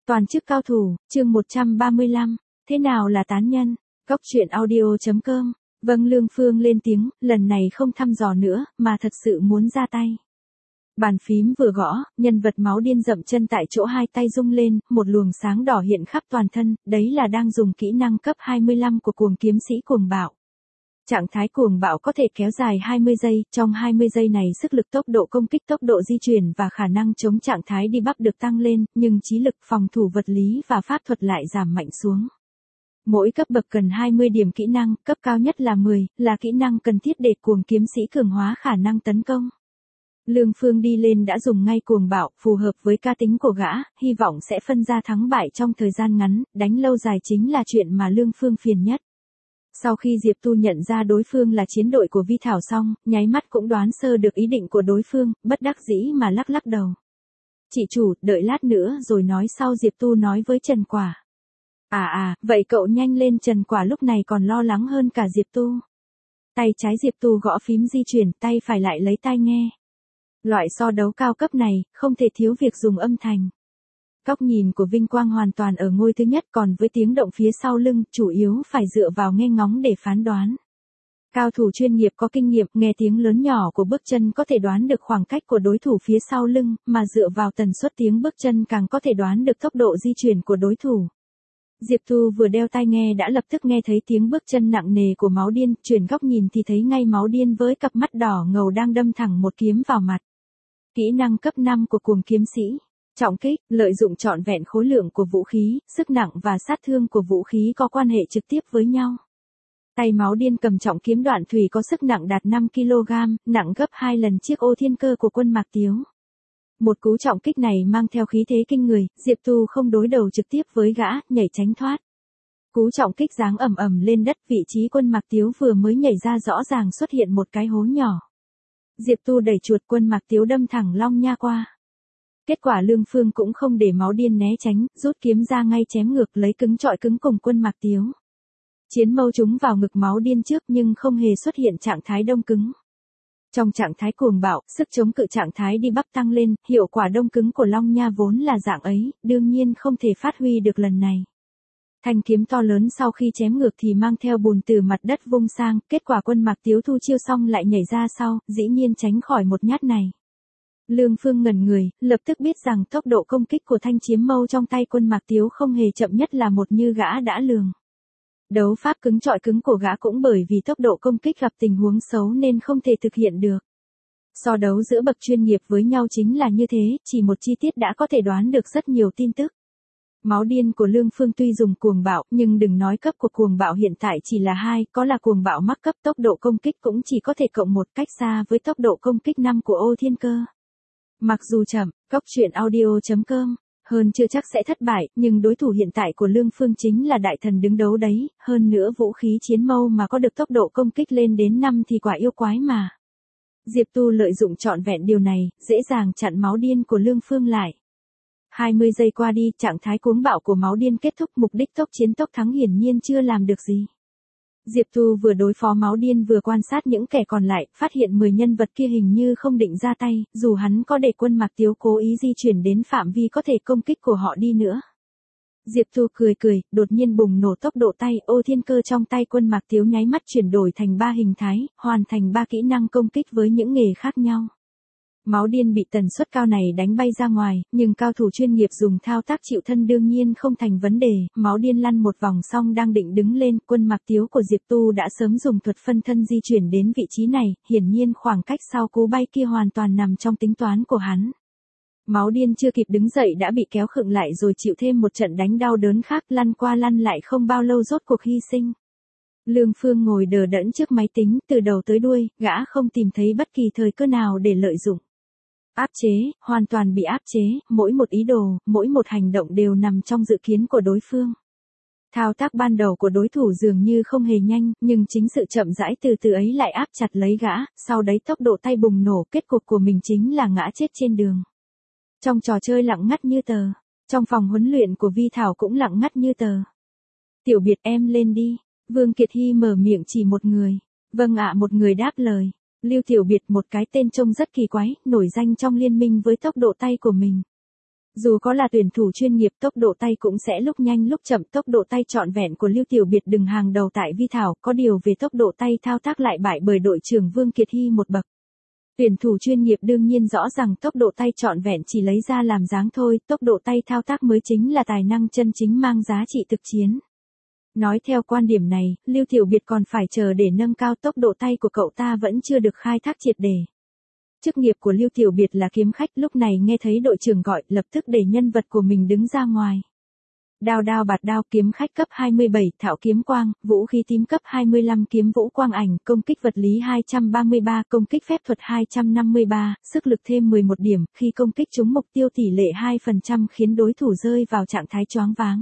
Toàn chức cao thủ, chương 135, thế nào là tán nhân? Góc truyện audio.com. Vâng, Lương Phương lên tiếng, lần này không thăm dò nữa, mà thật sự muốn ra tay. Bàn phím vừa gõ, nhân vật máu điên dậm chân tại chỗ, hai tay rung lên, một luồng sáng đỏ hiện khắp toàn thân, đấy là đang dùng kỹ năng cấp 25 của cuồng kiếm sĩ cuồng bạo. Trạng thái cuồng bạo có thể kéo dài 20 giây, trong 20 giây này sức lực, tốc độ công kích, tốc độ di chuyển và khả năng chống trạng thái debuff được tăng lên, nhưng trí lực, phòng thủ vật lý và pháp thuật lại giảm mạnh xuống. Mỗi cấp bậc cần 20 điểm kỹ năng, cấp cao nhất là 10, là kỹ năng cần thiết để cuồng kiếm sĩ cường hóa khả năng tấn công. Lương Phương đi lên đã dùng ngay cuồng bạo, phù hợp với cá tính của gã, hy vọng sẽ phân ra thắng bại trong thời gian ngắn, đánh lâu dài chính là chuyện mà Lương Phương phiền nhất. Sau khi Diệp Tu nhận ra đối phương là chiến đội của Vi Thảo xong, nháy mắt cũng đoán sơ được ý định của đối phương, bất đắc dĩ mà lắc lắc đầu. Chị chủ, đợi lát nữa rồi nói sau, Diệp Tu nói với Trần Quả. Vậy cậu nhanh lên. Trần Quả lúc này còn lo lắng hơn cả Diệp Tu. Tay trái Diệp Tu gõ phím di chuyển, tay phải lại lấy tai nghe. Loại so đấu cao cấp này, không thể thiếu việc dùng âm thanh. Góc nhìn của Vinh Quang hoàn toàn ở ngôi thứ nhất, còn với tiếng động phía sau lưng, chủ yếu phải dựa vào nghe ngóng để phán đoán. Cao thủ chuyên nghiệp có kinh nghiệm, nghe tiếng lớn nhỏ của bước chân có thể đoán được khoảng cách của đối thủ phía sau lưng, mà dựa vào tần suất tiếng bước chân càng có thể đoán được tốc độ di chuyển của đối thủ. Diệp Tu vừa đeo tai nghe đã lập tức nghe thấy tiếng bước chân nặng nề của máu điên, chuyển góc nhìn thì thấy ngay máu điên với cặp mắt đỏ ngầu đang đâm thẳng một kiếm vào mặt. Kỹ năng cấp 5 của cuồng kiếm sĩ. Trọng kích, lợi dụng trọn vẹn khối lượng của vũ khí, sức nặng và sát thương của vũ khí có quan hệ trực tiếp với nhau. Tay máu điên cầm trọng kiếm đoạn thủy có sức nặng đạt 5 kg, nặng gấp 2 lần chiếc ô thiên cơ của quân Mạc Tiếu. Một cú trọng kích này mang theo khí thế kinh người, Diệp Tu không đối đầu trực tiếp với gã, nhảy tránh thoát. Cú trọng kích giáng ầm ầm lên đất, vị trí quân Mạc Tiếu vừa mới nhảy ra rõ ràng xuất hiện một cái hố nhỏ. Diệp Tu đẩy chuột quân Mạc Tiếu đâm thẳng long nha qua. Kết quả Lương Phương cũng không để máu điên né tránh, rút kiếm ra ngay chém ngược, lấy cứng chọi cứng cùng quân Mạc Tiếu. Chiến mâu trúng vào ngực máu điên trước nhưng không hề xuất hiện trạng thái đông cứng. Trong trạng thái cuồng bạo, sức chống cự trạng thái debuff tăng lên, hiệu quả đông cứng của long nha vốn là dạng ấy, đương nhiên không thể phát huy được lần này. Thanh kiếm to lớn sau khi chém ngược thì mang theo bùn từ mặt đất vung sang, kết quả quân Mạc Tiếu thu chiêu xong lại nhảy ra sau, dĩ nhiên tránh khỏi một nhát này. Lương Phương ngẩn người, lập tức biết rằng tốc độ công kích của thanh chiếm mâu trong tay quân Mạc Tiếu không hề chậm, nhất là một như gã đã lường. Đấu pháp cứng chọi cứng của gã cũng bởi vì tốc độ công kích gặp tình huống xấu nên không thể thực hiện được. So đấu giữa bậc chuyên nghiệp với nhau chính là như thế, chỉ một chi tiết đã có thể đoán được rất nhiều tin tức. Máu điên của Lương Phương tuy dùng cuồng bạo, nhưng đừng nói cấp của cuồng bạo hiện tại chỉ là 2, có là cuồng bạo mắc cấp, tốc độ công kích cũng chỉ có thể cộng 1, cách xa với tốc độ công kích 5 của ô thiên cơ. Mặc dù chậm, góc truyện audio.com, hơn chưa chắc sẽ thất bại, nhưng đối thủ hiện tại của Lương Phương chính là đại thần đứng đấu đấy, hơn nữa vũ khí chiến mâu mà có được tốc độ công kích lên đến 5 thì quả yêu quái mà. Diệp Tu lợi dụng trọn vẹn điều này, dễ dàng chặn máu điên của Lương Phương lại. 20 giây qua đi, trạng thái cuồng bạo của máu điên kết thúc, mục đích tốc chiến tốc thắng hiển nhiên chưa làm được gì. Diệp Tu vừa đối phó máu điên vừa quan sát những kẻ còn lại, phát hiện 10 nhân vật kia hình như không định ra tay, dù hắn có để quân Mạc Tiếu cố ý di chuyển đến phạm vi có thể công kích của họ đi nữa. Diệp Tu cười, đột nhiên bùng nổ tốc độ tay, ô thiên cơ trong tay quân Mạc Tiếu nháy mắt chuyển đổi thành 3 hình thái, hoàn thành 3 kỹ năng công kích với những nghề khác nhau. Máu điên bị tần suất cao này đánh bay ra ngoài, nhưng cao thủ chuyên nghiệp dùng thao tác chịu thân đương nhiên không thành vấn đề, máu điên lăn một vòng xong đang định đứng lên, quân Mạc Tiếu của Diệp Tu đã sớm dùng thuật phân thân di chuyển đến vị trí này, hiển nhiên khoảng cách sau cú bay kia hoàn toàn nằm trong tính toán của hắn. Máu điên chưa kịp đứng dậy đã bị kéo khựng lại rồi chịu thêm một trận đánh đau đớn khác, lăn qua lăn lại không bao lâu rốt cuộc hy sinh. Lương Phương ngồi đờ đẫn trước máy tính, từ đầu tới đuôi, gã không tìm thấy bất kỳ thời cơ nào để lợi dụng. Áp chế, hoàn toàn bị áp chế, mỗi một ý đồ, mỗi một hành động đều nằm trong dự kiến của đối phương. Thao tác ban đầu của đối thủ dường như không hề nhanh, nhưng chính sự chậm rãi từ từ ấy lại áp chặt lấy gã, sau đấy tốc độ tay bùng nổ, kết cục của mình chính là ngã chết trên đường. Trong trò chơi lặng ngắt như tờ, trong phòng huấn luyện của Vi Thảo cũng lặng ngắt như tờ. Tiểu Biệt em lên đi, Vương Kiệt Hy mở miệng chỉ một người. Vâng ạ, một người đáp lời. Lưu Tiểu Biệt, một cái tên trông rất kỳ quái, nổi danh trong liên minh với tốc độ tay của mình. Dù có là tuyển thủ chuyên nghiệp tốc độ tay cũng sẽ lúc nhanh lúc chậm, tốc độ tay trọn vẹn của Lưu Tiểu Biệt đứng hàng đầu tại Vi Thảo, có điều về tốc độ tay thao tác lại bại bởi đội trưởng Vương Kiệt Hy một bậc. Tuyển thủ chuyên nghiệp đương nhiên rõ rằng tốc độ tay trọn vẹn chỉ lấy ra làm dáng thôi, tốc độ tay thao tác mới chính là tài năng chân chính mang giá trị thực chiến. Nói theo quan điểm này, Lưu Tiểu Biệt còn phải chờ để nâng cao tốc độ tay của cậu ta vẫn chưa được khai thác triệt để. Chức nghiệp của Lưu Tiểu Biệt là kiếm khách, lúc này nghe thấy đội trưởng gọi, lập tức để nhân vật của mình đứng ra ngoài. Đao đao bạt đao, kiếm khách cấp 27, thạo kiếm quang, vũ khí tím cấp 25, kiếm vũ quang ảnh, công kích vật lý 233, công kích phép thuật 253, sức lực thêm 11 điểm, khi công kích trúng mục tiêu tỷ lệ 2% khiến đối thủ rơi vào trạng thái choáng váng.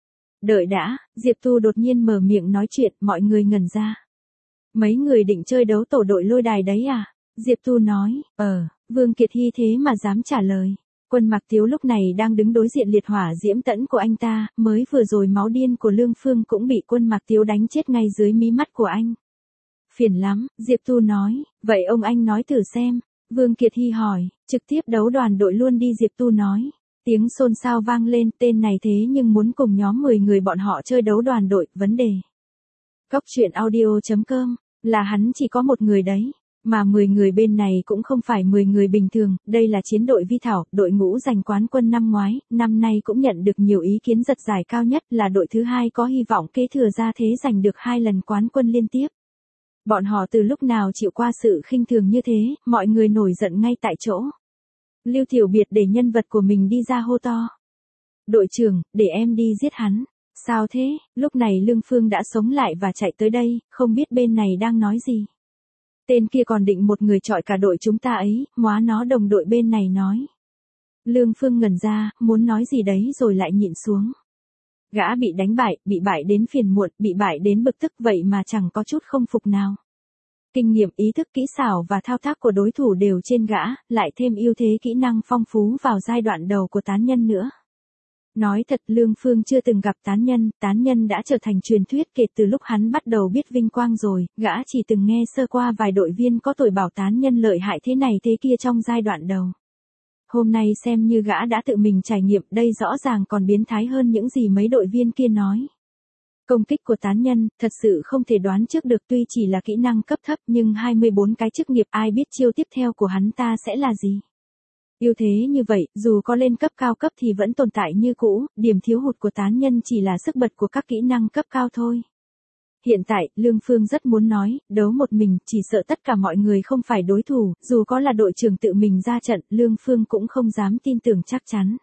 Đợi đã, Diệp Tu đột nhiên mở miệng nói chuyện, mọi người ngẩn ra. Mấy người định chơi đấu tổ đội lôi đài đấy à? Diệp Tu nói, Vương Kiệt Hy thế mà dám trả lời. Quân Mạc Tiếu lúc này đang đứng đối diện liệt hỏa diễm tẫn của anh ta, mới vừa rồi máu điên của Lương Phương cũng bị Quân Mạc Tiếu đánh chết ngay dưới mí mắt của anh. Phiền lắm, Diệp Tu nói, vậy ông anh nói thử xem. Vương Kiệt Hy hỏi, trực tiếp đấu đoàn đội luôn đi, Diệp Tu nói. Tiếng xôn xao vang lên, tên này thế nhưng muốn cùng nhóm 10 người bọn họ chơi đấu đoàn đội, vấn đề. Cóc truyện audio.com, là hắn chỉ có một người đấy. Mà 10 người bên này cũng không phải 10 người bình thường, đây là chiến đội Vi Thảo, đội ngũ giành quán quân năm ngoái, năm nay cũng nhận được nhiều ý kiến giật giải cao nhất, là đội thứ hai có hy vọng kế thừa ra thế giành được 2 lần quán quân liên tiếp. Bọn họ từ lúc nào chịu qua sự khinh thường như thế, mọi người nổi giận ngay tại chỗ. Lưu Tiểu Biệt để nhân vật của mình đi ra hô to. Đội trưởng, để em đi giết hắn. Sao thế? Lúc này Lương Phương đã sống lại và chạy tới đây, không biết bên này đang nói gì. Tên kia còn định một người chọi cả đội chúng ta ấy, móa nó, đồng đội bên này nói. Lương Phương ngẩn ra, muốn nói gì đấy rồi lại nhịn xuống. Gã bị đánh bại, bị bại đến phiền muộn, bị bại đến bực tức vậy mà chẳng có chút không phục nào. Kinh nghiệm, ý thức, kỹ xảo và thao tác của đối thủ đều trên gã, lại thêm ưu thế kỹ năng phong phú vào giai đoạn đầu của tán nhân nữa. Nói thật, Lương Phương chưa từng gặp tán nhân đã trở thành truyền thuyết kể từ lúc hắn bắt đầu biết vinh quang rồi, gã chỉ từng nghe sơ qua vài đội viên có tuổi bảo tán nhân lợi hại thế này thế kia trong giai đoạn đầu. Hôm nay xem như gã đã tự mình trải nghiệm, đây rõ ràng còn biến thái hơn những gì mấy đội viên kia nói. Công kích của tán nhân, thật sự không thể đoán trước được, tuy chỉ là kỹ năng cấp thấp nhưng 24 cái chức nghiệp ai biết chiêu tiếp theo của hắn ta sẽ là gì. Ưu thế như vậy, dù có lên cấp cao cấp thì vẫn tồn tại như cũ, điểm thiếu hụt của tán nhân chỉ là sức bật của các kỹ năng cấp cao thôi. Hiện tại, Lương Phương rất muốn nói, đấu một mình, chỉ sợ tất cả mọi người không phải đối thủ, dù có là đội trưởng tự mình ra trận, Lương Phương cũng không dám tin tưởng chắc chắn.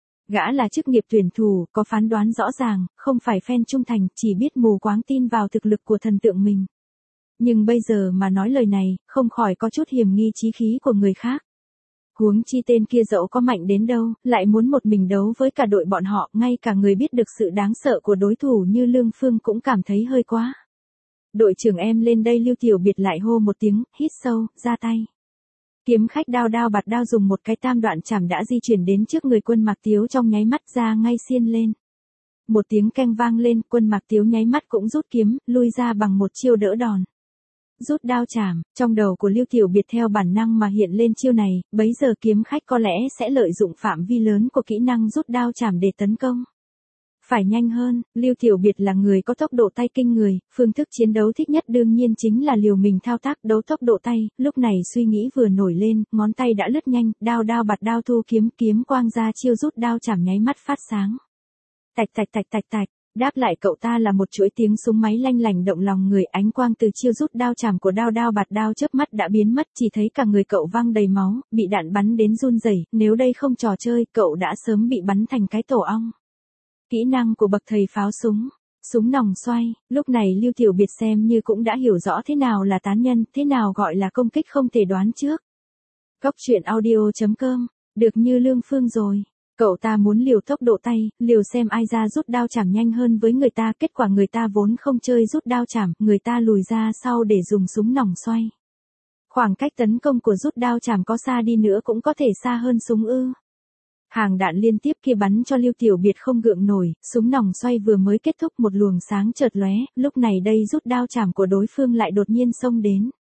Gã là chức nghiệp tuyển thủ, có phán đoán rõ ràng, không phải fan trung thành, chỉ biết mù quáng tin vào thực lực của thần tượng mình. Nhưng bây giờ mà nói lời này, không khỏi có chút hiềm nghi chí khí của người khác. Huống chi tên kia dẫu có mạnh đến đâu, lại muốn một mình đấu với cả đội bọn họ, ngay cả người biết được sự đáng sợ của đối thủ như Lương Phương cũng cảm thấy hơi quá. Đội trưởng em lên đây, Lưu Tiểu Biệt lại hô một tiếng, hít sâu, ra tay. Kiếm khách đao đao bạt đao dùng một cái tam đoạn chảm đã di chuyển đến trước người Quân Mạc Tiếu, trong nháy mắt ra ngay xiên lên. Một tiếng keng vang lên, Quân Mạc Tiếu nháy mắt cũng rút kiếm, lui ra bằng một chiêu đỡ đòn. Rút đao chảm, trong đầu của Lưu Tiểu Biệt theo bản năng mà hiện lên chiêu này, bấy giờ kiếm khách có lẽ sẽ lợi dụng phạm vi lớn của kỹ năng rút đao chảm để tấn công. Phải nhanh hơn, Lưu Tiểu Biệt là người có tốc độ tay kinh người, phương thức chiến đấu thích nhất đương nhiên chính là liều mình thao tác đấu tốc độ tay, lúc này suy nghĩ vừa nổi lên, ngón tay đã lướt nhanh, đao đao bạt đao thu kiếm, kiếm quang ra chiêu rút đao chảm nháy mắt phát sáng. Tạch tạch tạch tạch tạch. Đáp lại cậu ta là một chuỗi tiếng súng máy lanh lảnh động lòng người, ánh quang từ chiêu rút đao chảm của đao đao bạt đao chớp mắt đã biến mất, chỉ thấy cả người cậu văng đầy máu, bị đạn bắn đến run rẩy, nếu đây không trò chơi, cậu đã sớm bị bắn thành cái tổ ong. Kỹ năng của bậc thầy pháo súng, súng nòng xoay, lúc này Lưu Tiểu Biệt xem như cũng đã hiểu rõ thế nào là tán nhân, thế nào gọi là công kích không thể đoán trước. Cóc truyện audio.com, được như Lương Phương rồi. Cậu ta muốn liều tốc độ tay, liều xem ai ra rút đao chảm nhanh hơn với người ta, kết quả người ta vốn không chơi rút đao chảm, người ta lùi ra sau để dùng súng nòng xoay. Khoảng cách tấn công của rút đao chảm có xa đi nữa cũng có thể xa hơn súng ư. Hàng đạn liên tiếp kia bắn cho Lưu Tiểu Biệt không gượng nổi, súng nòng xoay vừa mới kết thúc một luồng sáng chợt lóe, lúc này đây rút đao chảm của đối phương lại đột nhiên xông đến.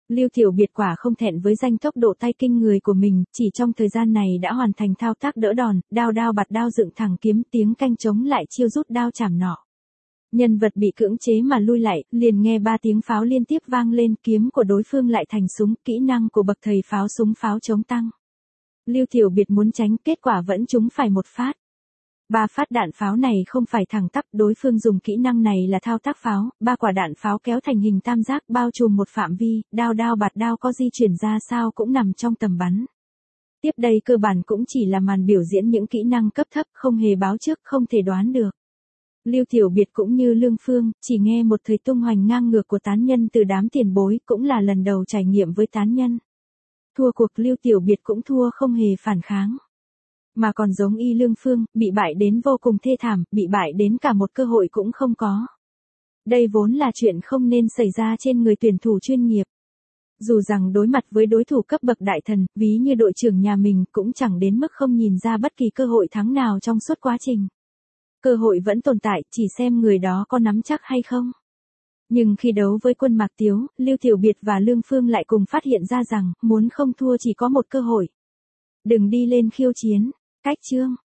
Lưu Tiểu Biệt quả không thẹn với danh tốc độ tay kinh người của mình, chỉ trong thời gian này đã hoàn thành thao tác đỡ đòn, đao đao bạt đao dựng thẳng kiếm, tiếng canh chống lại chiêu rút đao chảm nọ. Nhân vật bị cưỡng chế mà lui lại, liền nghe 3 tiếng pháo liên tiếp vang lên, kiếm của đối phương lại thành súng, kỹ năng của bậc thầy pháo súng pháo chống tăng. Lưu Tiểu Biệt muốn tránh, kết quả vẫn trúng phải một phát. 3 phát đạn pháo này không phải thẳng tắp, đối phương dùng kỹ năng này là thao tác pháo, 3 quả đạn pháo kéo thành hình tam giác bao trùm một phạm vi, đao đao bạt đao có di chuyển ra sao cũng nằm trong tầm bắn. Tiếp đây cơ bản cũng chỉ là màn biểu diễn những kỹ năng cấp thấp, không hề báo trước, không thể đoán được. Lưu Tiểu Biệt cũng như Lương Phương, chỉ nghe một thời tung hoành ngang ngược của tán nhân từ đám tiền bối, cũng là lần đầu trải nghiệm với tán nhân. Thua cuộc Lưu Tiểu Biệt cũng thua không hề phản kháng. Mà còn giống y Lương Phương, bị bại đến vô cùng thê thảm, bị bại đến cả một cơ hội cũng không có. Đây vốn là chuyện không nên xảy ra trên người tuyển thủ chuyên nghiệp. Dù rằng đối mặt với đối thủ cấp bậc đại thần, ví như đội trưởng nhà mình cũng chẳng đến mức không nhìn ra bất kỳ cơ hội thắng nào trong suốt quá trình. Cơ hội vẫn tồn tại, chỉ xem người đó có nắm chắc hay không. Nhưng khi đấu với quân Mạc Tiếu, Lưu Tiểu Biệt và Lương Phương lại cùng phát hiện ra rằng, muốn không thua chỉ có một cơ hội. Đừng đi lên khiêu chiến. Cách chương